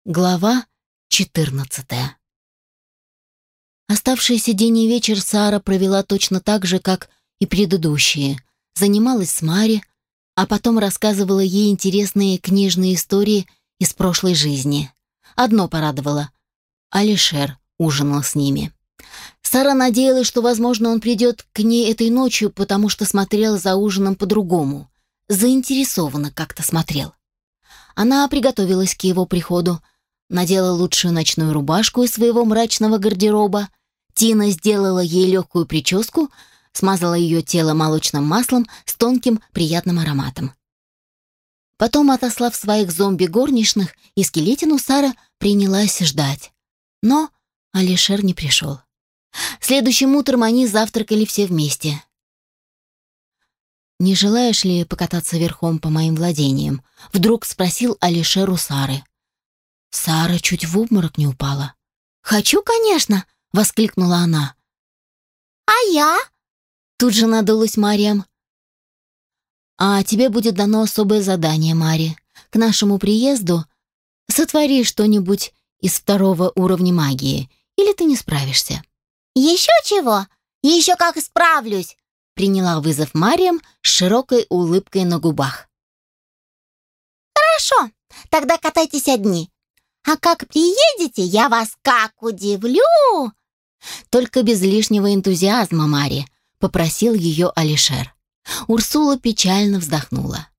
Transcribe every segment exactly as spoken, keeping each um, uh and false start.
Глава четырнадцатая. Оставшийся день и вечер Сара провела точно так же, как и предыдущие. Занималась с Мари, а потом рассказывала ей интересные книжные истории из прошлой жизни. Одно порадовало — Алишер ужинал с ними. Сара надеялась, что, возможно, он придет к ней этой ночью, потому что смотрел за ужином по-другому. Заинтересованно как-то смотрел. Она приготовилась к его приходу, надела лучшую ночную рубашку из своего мрачного гардероба. Тина сделала ей легкую прическу, смазала ее тело молочным маслом с тонким приятным ароматом. Потом, отослав своих зомби-горничных и скелетину, Сара принялась ждать. Но Алишер не пришел. Следующим утром они завтракали все вместе. «Не желаешь ли покататься верхом по моим владениям?» — вдруг спросил Алишер у Сары. Сара чуть в обморок не упала. «Хочу, конечно!» — воскликнула она. «А я?» — тут же надулась Мариам. «А тебе будет дано особое задание, Мари. К нашему приезду сотвори что-нибудь из второго уровня магии, или ты не справишься». «Еще чего? Еще как справлюсь!» — приняла вызов Мариам с широкой улыбкой на губах. «Хорошо, тогда катайтесь одни. А как приедете, я вас как удивлю!» «Только без лишнего энтузиазма, Мари», — попросил ее Алишер. Урсула печально вздохнула.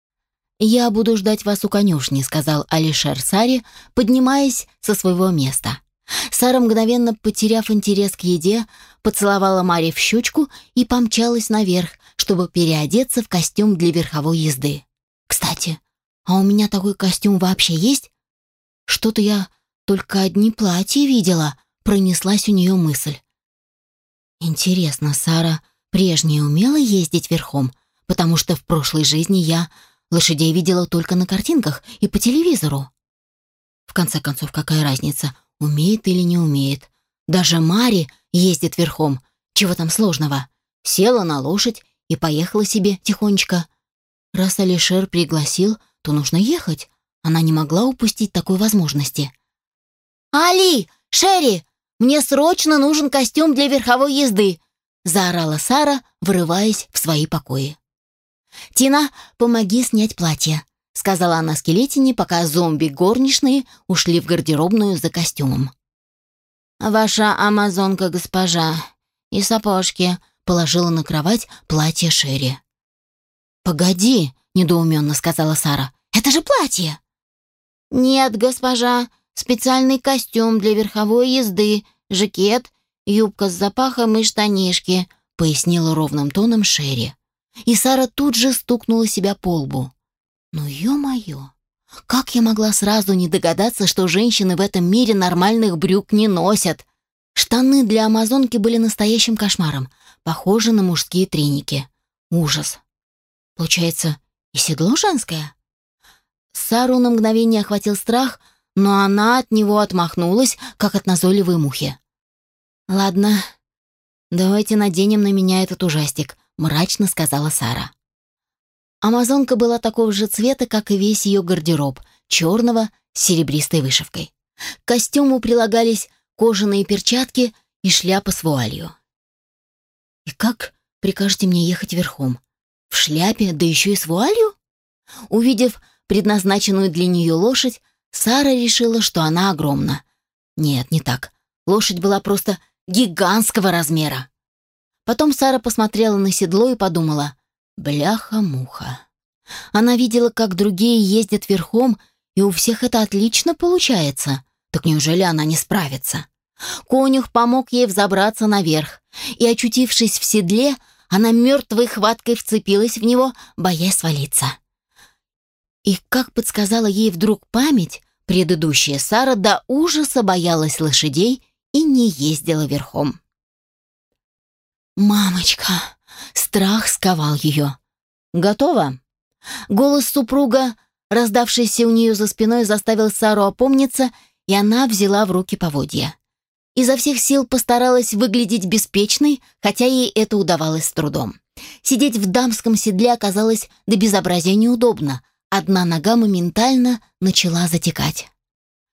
«Я буду ждать вас у конюшни», — сказал Алишер Саре, поднимаясь со своего места. Сара, мгновенно потеряв интерес к еде, поцеловала Мари в щечку и помчалась наверх, чтобы переодеться в костюм для верховой езды. «Кстати, а у меня такой костюм вообще есть? Что-то я только одни платья видела», — пронеслась у нее мысль. «Интересно, Сара прежняя умела ездить верхом, потому что в прошлой жизни я лошадей видела только на картинках и по телевизору. В конце концов, какая разница, умеет или не умеет? Даже Мари ездит верхом, чего там сложного? Села на лошадь и поехала себе тихонечко. Раз Алишер пригласил, то нужно ехать. Она не могла упустить такой возможности. «Али! Шерри! Мне срочно нужен костюм для верховой езды!» — заорала Сара, врываясь в свои покои. «Тина, помоги снять платье», — сказала она скелетине, пока зомби-горничные ушли в гардеробную за костюмом. «Ваша амазонка, госпожа, и сапожки», — положила на кровать платье Шерри. «Погоди», — недоуменно сказала Сара, — «это же платье!» «Нет, госпожа, специальный костюм для верховой езды, жакет, юбка с запахом и штанишки», — пояснила ровным тоном Шерри. И Сара тут же стукнула себя по лбу. «Ну, ё-моё, как я могла сразу не догадаться, что женщины в этом мире нормальных брюк не носят?» Штаны для амазонки были настоящим кошмаром, похожи на мужские треники. Ужас. Получается, и седло женское? Сару на мгновение охватил страх, но она от него отмахнулась, как от назойливой мухи. «Ладно, давайте наденем на меня этот ужастик», — мрачно сказала Сара. Амазонка была такого же цвета, как и весь ее гардероб, черного с серебристой вышивкой. К костюму прилагались кожаные перчатки и шляпа с вуалью. «И как прикажете мне ехать верхом? В шляпе, да еще и с вуалью?» Увидев предназначенную для нее лошадь, Сара решила, что она огромна. Нет, не так. Лошадь была просто гигантского размера. Потом Сара посмотрела на седло и подумала: бляха-муха. Она видела, как другие ездят верхом, и у всех это отлично получается. Так неужели она не справится? Конюх помог ей взобраться наверх, и, очутившись в седле, она мертвой хваткой вцепилась в него, боясь свалиться. И, как подсказала ей вдруг память, предыдущая Сара до ужаса боялась лошадей и не ездила верхом. «Мамочка!» Страх сковал ее. «Готово?» Голос супруга, раздавшийся у нее за спиной, заставил Сару опомниться, и она взяла в руки поводья. Изо всех сил постаралась выглядеть беспечной, хотя ей это удавалось с трудом. Сидеть в дамском седле оказалось до безобразия неудобно. Одна нога моментально начала затекать.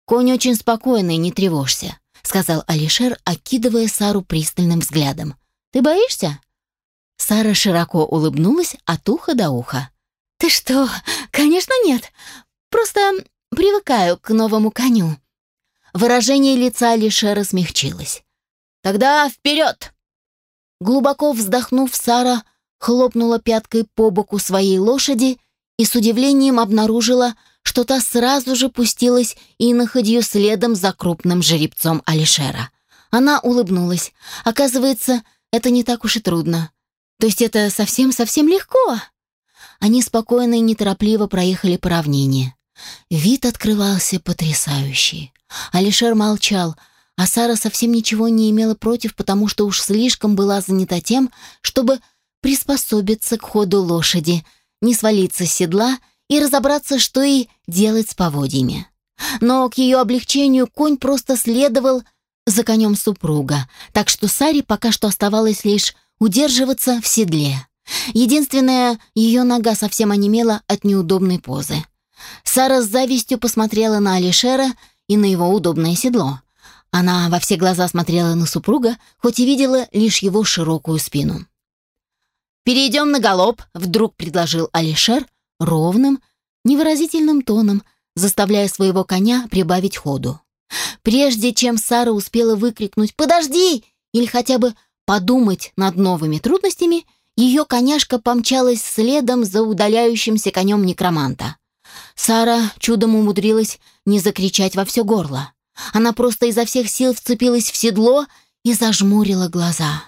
«Конь очень спокойный, не тревожься», — сказал Алишер, окидывая Сару пристальным взглядом. «Ты боишься?» Сара широко улыбнулась от уха до уха. «Ты что? Конечно, нет. Просто привыкаю к новому коню». Выражение лица Алишера смягчилось. «Тогда вперед!» Глубоко вздохнув, Сара хлопнула пяткой по боку своей лошади и с удивлением обнаружила, что та сразу же пустилась иноходью следом за крупным жеребцом Алишера. Она улыбнулась. Оказывается, это не так уж и трудно. То есть это совсем-совсем легко. Они спокойно и неторопливо проехали по равнине. Вид открывался потрясающий. Алишер молчал, а Сара совсем ничего не имела против, потому что уж слишком была занята тем, чтобы приспособиться к ходу лошади, не свалиться с седла и разобраться, что и делать с поводьями. Но к ее облегчению конь просто следовал за конем супруга, так что Саре пока что оставалось лишь удерживаться в седле. Единственная ее нога совсем онемела от неудобной позы. Сара с завистью посмотрела на Алишера и на его удобное седло. Она во все глаза смотрела на супруга, хоть и видела лишь его широкую спину. «Перейдем на галоп», — вдруг предложил Алишер ровным, невыразительным тоном, заставляя своего коня прибавить ходу. Прежде чем Сара успела выкрикнуть «Подожди!» или хотя бы подумать над новыми трудностями, ее коняшка помчалась следом за удаляющимся конем некроманта. Сара чудом умудрилась не закричать во все горло. Она просто изо всех сил вцепилась в седло и зажмурила глаза.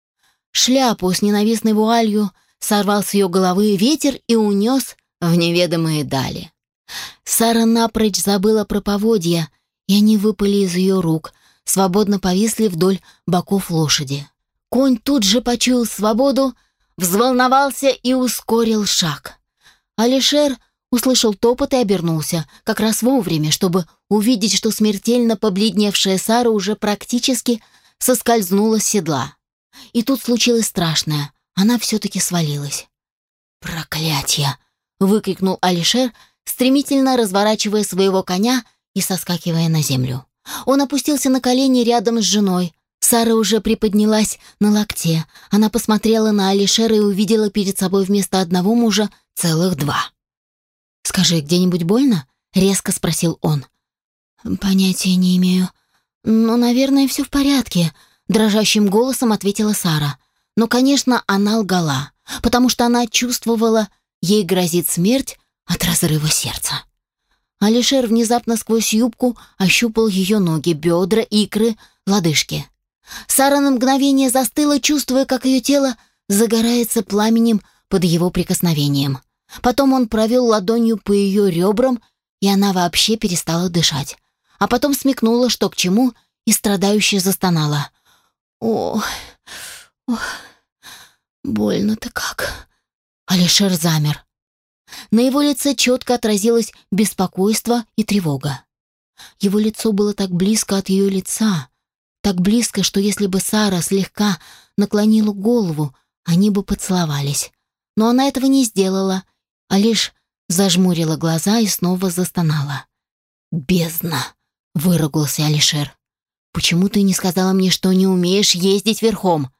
Шляпу с ненавистной вуалью сорвал с ее головы ветер и унес в неведомые дали. Сара напрочь забыла про поводья, и они выпали из ее рук, свободно повисли вдоль боков лошади. Конь тут же почуял свободу, взволновался и ускорил шаг. Алишер услышал топот и обернулся, как раз вовремя, чтобы увидеть, что смертельно побледневшая Сара уже практически соскользнула с седла. И тут случилось страшное. Она все-таки свалилась. «Проклятье!» — выкрикнул Алишер, стремительно разворачивая своего коня и соскакивая на землю. Он опустился на колени рядом с женой. Сара уже приподнялась на локте. Она посмотрела на Алишера и увидела перед собой вместо одного мужа целых два. «Скажи, где-нибудь больно?» — резко спросил он. «Понятия не имею. Но, наверное, все в порядке», — дрожащим голосом ответила Сара. Но, конечно, она лгала, потому что она чувствовала, ей грозит смерть от разрыва сердца. Алишер внезапно сквозь юбку ощупал ее ноги, бедра, икры, лодыжки. Сара на мгновение застыла, чувствуя, как ее тело загорается пламенем под его прикосновением. Потом он провел ладонью по ее ребрам, и она вообще перестала дышать. А потом смекнула, что к чему, и страдающе застонала. «О, ох, больно-то как!» Алишер замер. На его лице четко отразилось беспокойство и тревога. Его лицо было так близко от ее лица, так близко, что если бы Сара слегка наклонила голову, они бы поцеловались. Но она этого не сделала, а лишь зажмурила глаза и снова застонала. «Бездна!» — выругался Алишер. «Почему ты не сказала мне, что не умеешь ездить верхом?»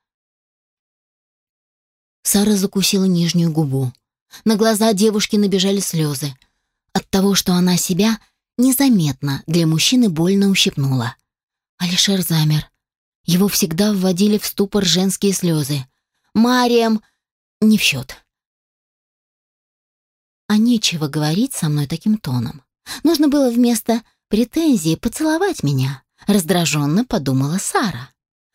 Сара закусила нижнюю губу. На глаза девушки набежали слезы. От того, что она себя незаметно для мужчины больно ущипнула. Алишер замер. Его всегда вводили в ступор женские слезы. Мариам не в счет. А нечего говорить со мной таким тоном. Нужно было вместо претензии поцеловать меня, раздраженно подумала Сара.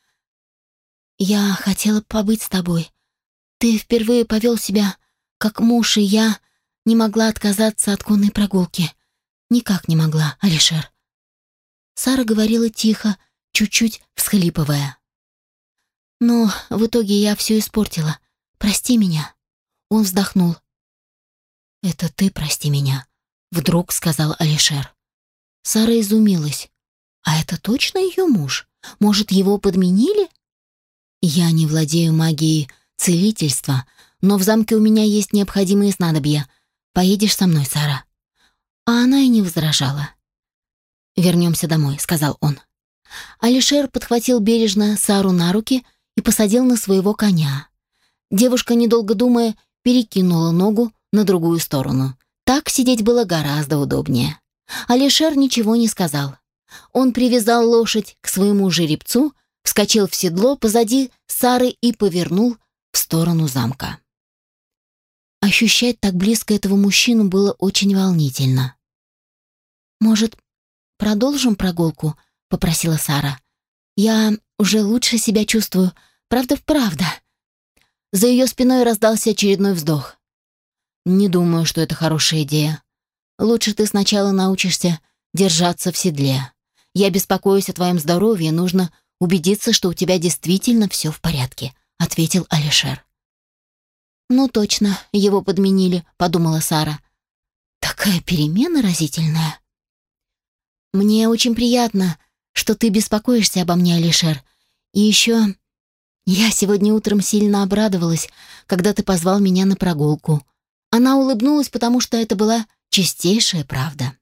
«Я хотела побыть с тобой. Ты впервые повел себя как муж, и я не могла отказаться от конной прогулки. Никак не могла, Алишер». Сара говорила тихо, чуть-чуть всхлипывая. «Но в итоге я все испортила. Прости меня». Он вздохнул. «Это ты прости меня», — вдруг сказал Алишер. Сара изумилась. «А это точно ее муж? Может, его подменили?» «Я не владею магией целительства, но в замке у меня есть необходимые снадобья. Поедешь со мной, Сара?» А она и не возражала. вернемся домой», — сказал он. Алишер подхватил бережно Сару на руки и посадил на своего коня. Девушка, недолго думая, перекинула ногу на другую сторону. Так сидеть было гораздо удобнее. Алишер ничего не сказал. Он привязал лошадь к своему жеребцу, вскочил в седло позади Сары и повернул в сторону замка. Ощущать так близко этого мужчину было очень волнительно. «Может, продолжим прогулку?» — попросила Сара. «Я уже лучше себя чувствую. Правда-правда». За ее спиной раздался очередной вздох. «Не думаю, что это хорошая идея. Лучше ты сначала научишься держаться в седле. Я беспокоюсь о твоем здоровье, нужно убедиться, что у тебя действительно все в порядке», — ответил Алишер. «Ну точно, его подменили», — подумала Сара. «Такая перемена разительная». «Мне очень приятно, что ты беспокоишься обо мне, Алишер. И еще я сегодня утром сильно обрадовалась, когда ты позвал меня на прогулку». Она улыбнулась, потому что это была чистейшая правда.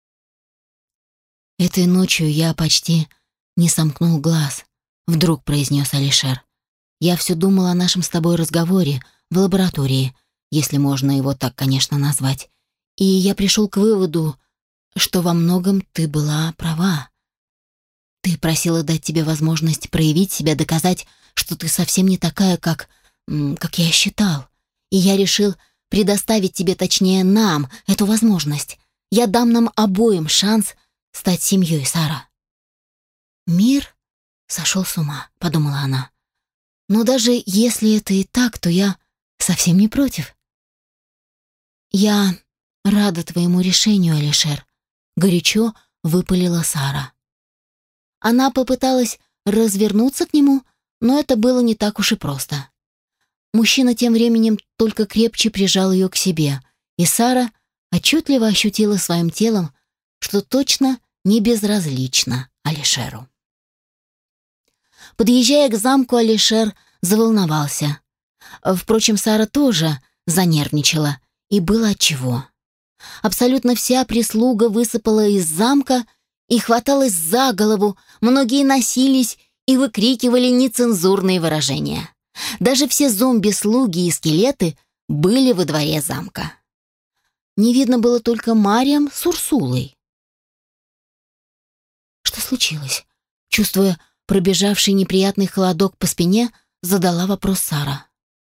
«Этой ночью я почти не сомкнул глаз», — вдруг произнес Алишер. «Я все думал о нашем с тобой разговоре в лаборатории, если можно его так, конечно, назвать. И я пришел к выводу, что во многом ты была права. Ты просила дать тебе возможность проявить себя, доказать, что ты совсем не такая, как, как я считал. И я решил предоставить тебе, точнее, нам, эту возможность. Я дам нам обоим шанс стать семьей, Сара». «Мир сошел с ума», — подумала она. «Но даже если это и так, то я совсем не против». «Я рада твоему решению, Алишер», — горячо выпалила Сара. Она попыталась развернуться к нему, но это было не так уж и просто. Мужчина тем временем только крепче прижал ее к себе, и Сара отчетливо ощутила своим телом, что точно не безразлично Алишеру. Подъезжая к замку, Алишер заволновался. Впрочем, Сара тоже занервничала, и было отчего. Абсолютно вся прислуга высыпала из замка и хваталась за голову, многие носились и выкрикивали нецензурные выражения. Даже все зомби-слуги и скелеты были во дворе замка. Не видно было только Мариам с Урсулой. Что случилось? Чувствуя пробежавший неприятный холодок по спине, задала вопрос Сара.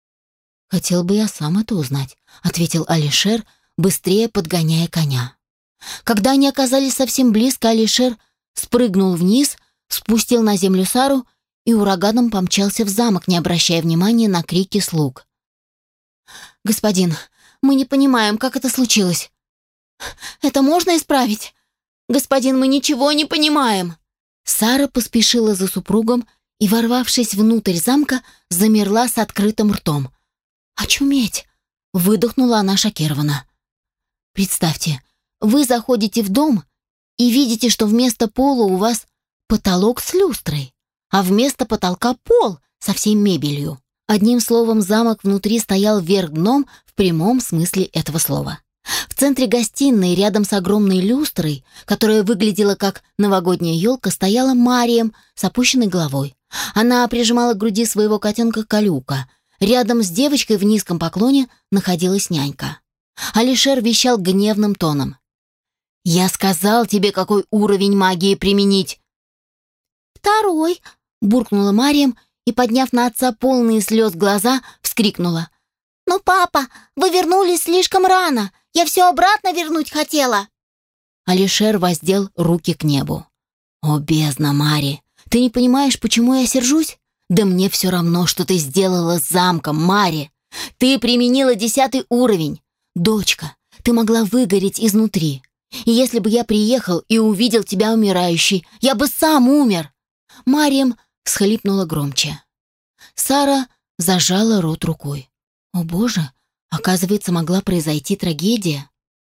«Хотел бы я сам это узнать», — ответил Алишер, быстрее подгоняя коня. Когда они оказались совсем близко, Алишер спрыгнул вниз, спустил на землю Сару и ураганом помчался в замок, не обращая внимания на крики слуг. «Господин, мы не понимаем, как это случилось. Это можно исправить? Господин, мы ничего не понимаем!» Сара поспешила за супругом и, ворвавшись внутрь замка, замерла с открытым ртом. «Очуметь!» — выдохнула она шокированно. «Представьте, вы заходите в дом и видите, что вместо пола у вас потолок с люстрой, а вместо потолка пол со всей мебелью. Одним словом, замок внутри стоял вверх дном в прямом смысле этого слова. В центре гостиной, рядом с огромной люстрой, которая выглядела как новогодняя елка, стояла Мариам с опущенной головой. Она прижимала к груди своего котенка Калюка. Рядом с девочкой в низком поклоне находилась нянька. Алишер вещал гневным тоном. «Я сказал тебе, какой уровень магии применить!» «Второй!» — буркнула Мариам и, подняв на отца полные слез глаза, вскрикнула. «Ну, папа, вы вернулись слишком рано! Я все обратно вернуть хотела!» Алишер воздел руки к небу. «О, бездна, Мари! Ты не понимаешь, почему я сержусь? Да мне все равно, что ты сделала с замком, Мари! Ты применила десятый уровень! Дочка, ты могла выгореть изнутри. И если бы я приехал и увидел тебя умирающей, я бы сам умер!» Мариам всхлипнула громче. Сара зажала рот рукой. «О боже, оказывается, могла произойти трагедия.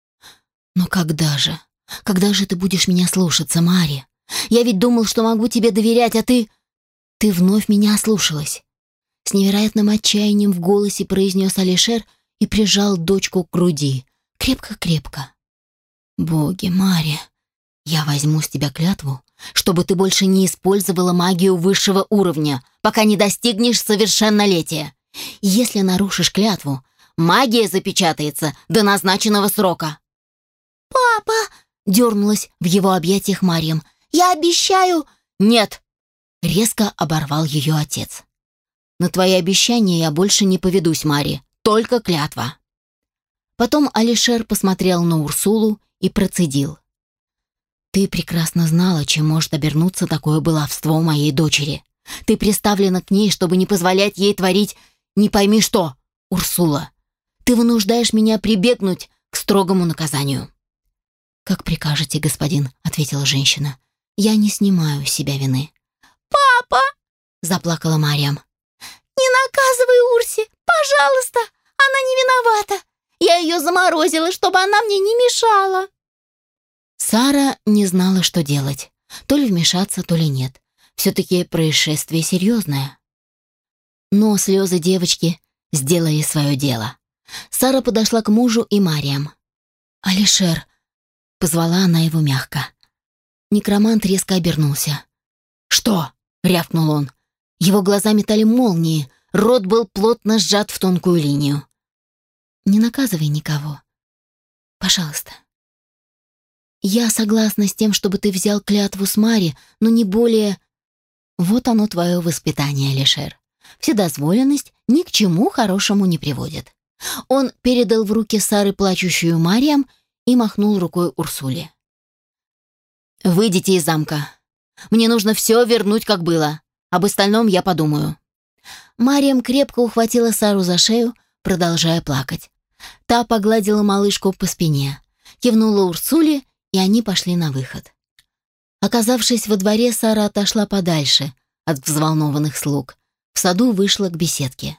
Но когда же? Когда же ты будешь меня слушаться, Мари? Я ведь думал, что могу тебе доверять, а ты... Ты вновь меня ослушалась». С невероятным отчаянием в голосе произнес Алишер и прижал дочку к груди. Крепко-крепко. «Боги, Мари, Я возьму с тебя клятву, чтобы ты больше не использовала магию высшего уровня, пока не достигнешь совершеннолетия. Если нарушишь клятву, магия запечатается до назначенного срока». «Папа!» — дернулась в его объятиях Марьям. «Я обещаю...» «Нет!» — резко оборвал ее отец. «На твои обещания я больше не поведусь, Мари, только клятва». Потом Алишер посмотрел на Урсулу и процедил: «Ты прекрасно знала, чем может обернуться такое баловство моей дочери. Ты приставлена к ней, чтобы не позволять ей творить не пойми что, Урсула. Ты вынуждаешь меня прибегнуть к строгому наказанию». «Как прикажете, господин», — ответила женщина. «Я не снимаю с себя вины». «Папа!» — заплакала Марьям. «Не наказывай Урси, пожалуйста, она не виновата. Я ее заморозила, чтобы она мне не мешала». Сара не знала, что делать. То ли вмешаться, то ли нет. Все-таки происшествие серьезное. Но слезы девочки сделали свое дело. Сара подошла к мужу и Марьям. «Алишер», — позвала она его мягко. Некромант резко обернулся. «Что?» — рявкнул он. Его глаза метали молнии, рот был плотно сжат в тонкую линию. «Не наказывай никого. Пожалуйста. Я согласна с тем, чтобы ты взял клятву с Мари, но не более... Вот оно твое воспитание, Алишер. Вседозволенность ни к чему хорошему не приводит». Он передал в руки Сары плачущую Марьям и махнул рукой Урсуле. «Выйдите из замка. Мне нужно все вернуть, как было. Об остальном я подумаю». Марьям крепко ухватила Сару за шею, продолжая плакать. Та погладила малышку по спине, кивнула Урсуле, и они пошли на выход. Оказавшись во дворе, Сара отошла подальше от взволнованных слуг. В саду вышла к беседке.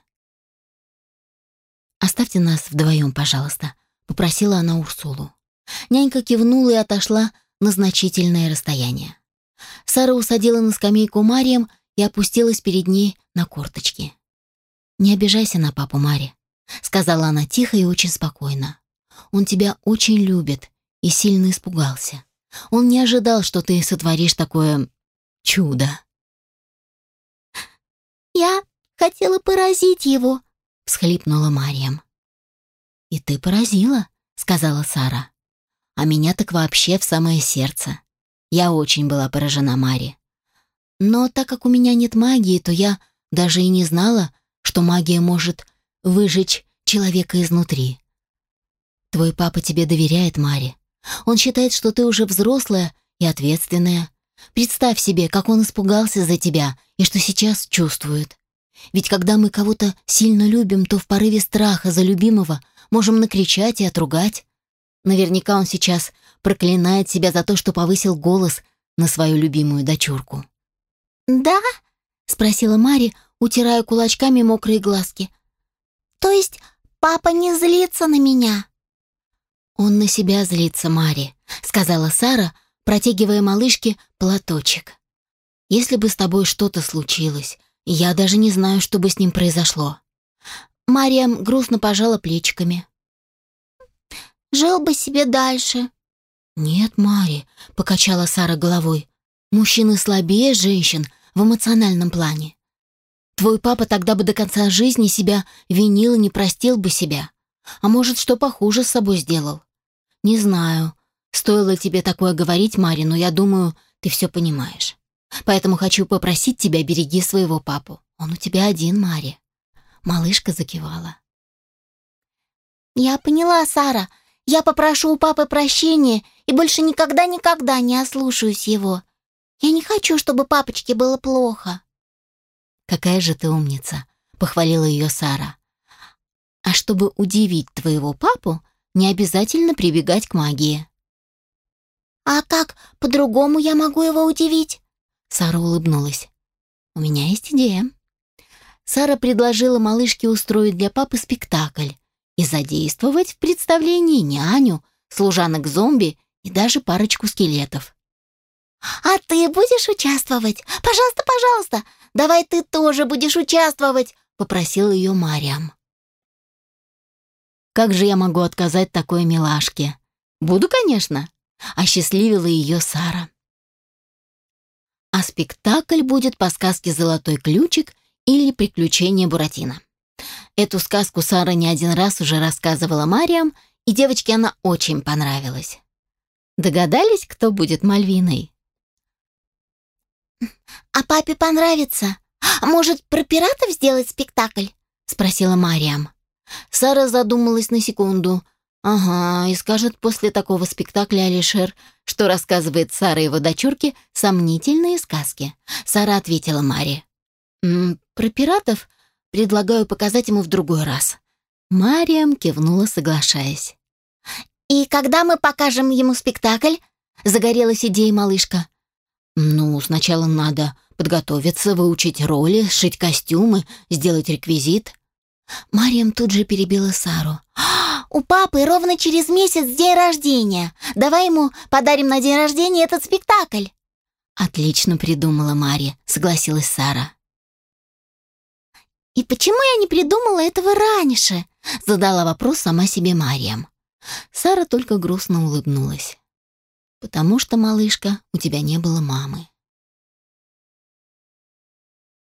«Оставьте нас вдвоем, пожалуйста», — попросила она Урсулу. Нянька кивнула и отошла на значительное расстояние. Сара усадила на скамейку Марьям и опустилась перед ней на корточки. «Не обижайся на папу, Мари», — сказала она тихо и очень спокойно. «Он тебя очень любит и сильно испугался. Он не ожидал, что ты сотворишь такое чудо». «Я хотела поразить его», — всхлипнула Марьям. «И ты поразила», — сказала Сара. «А меня так вообще в самое сердце. Я очень была поражена, Мари. Но так как у меня нет магии, то я даже и не знала, что магия может выжечь человека изнутри. Твой папа тебе доверяет, Мари. Он считает, что ты уже взрослая и ответственная. Представь себе, как он испугался за тебя и что сейчас чувствует. Ведь когда мы кого-то сильно любим, то в порыве страха за любимого можем накричать и отругать. Наверняка он сейчас проклинает себя за то, что повысил голос на свою любимую дочурку». «Да?» — спросила Мари, утирая кулачками мокрые глазки. «То есть папа не злится на меня?» «Он на себя злится, Мари», — сказала Сара, протягивая малышке платочек. «Если бы с тобой что-то случилось, я даже не знаю, что бы с ним произошло». Марьям грустно пожала плечиками. «Жил бы себе дальше». «Нет, Мари», — покачала Сара головой, — «мужчины слабее женщин в эмоциональном плане. Твой папа тогда бы до конца жизни себя винил и не простил бы себя. А может, что похуже с собой сделал. Не знаю, стоило тебе такое говорить, Мари, но я думаю, ты все понимаешь. Поэтому хочу попросить тебя, береги своего папу. Он у тебя один, Мари». Малышка закивала. «Я поняла, Сара. Я попрошу у папы прощения и больше никогда-никогда не ослушаюсь его. Я не хочу, чтобы папочке было плохо». «Какая же ты умница», — похвалила ее Сара. «А чтобы удивить твоего папу, не обязательно прибегать к магии». «А как по-другому я могу его удивить?» Сара улыбнулась. «У меня есть идея». Сара предложила малышке устроить для папы спектакль и задействовать в представлении няню, служанок-зомби и даже парочку скелетов. «А ты будешь участвовать? Пожалуйста, пожалуйста, давай ты тоже будешь участвовать», — попросила ее Марьям. «Как же я могу отказать такой милашке? Буду, конечно. — осчастливила ее Сара. А спектакль будет по сказке «Золотой ключик» или «Приключения Буратино». Эту сказку Сара не один раз уже рассказывала Мариам, и девочке она очень понравилась. Догадались, кто будет Мальвиной? «А папе понравится? А может, про пиратов сделать спектакль?» — спросила Мариам. Сара задумалась на секунду. Ага, и скажет после такого спектакля Алишер, что рассказывает Сара его дочурке сомнительные сказки. Сара ответила Маре. «М, «Про пиратов предлагаю показать ему в другой раз». Мариам кивнула, соглашаясь. «И когда мы покажем ему спектакль?» — загорелась идеей малышка. «Ну, сначала надо подготовиться, выучить роли, сшить костюмы, сделать реквизит». Мариам тут же перебила Сару. «У папы ровно через месяц день рождения. Давай ему подарим на день рождения этот спектакль». «Отлично придумала, Мария», — согласилась Сара. «И почему я не придумала этого раньше?» — задала вопрос сама себе Мариам. Сара только грустно улыбнулась. «Потому что, малышка, у тебя не было мамы».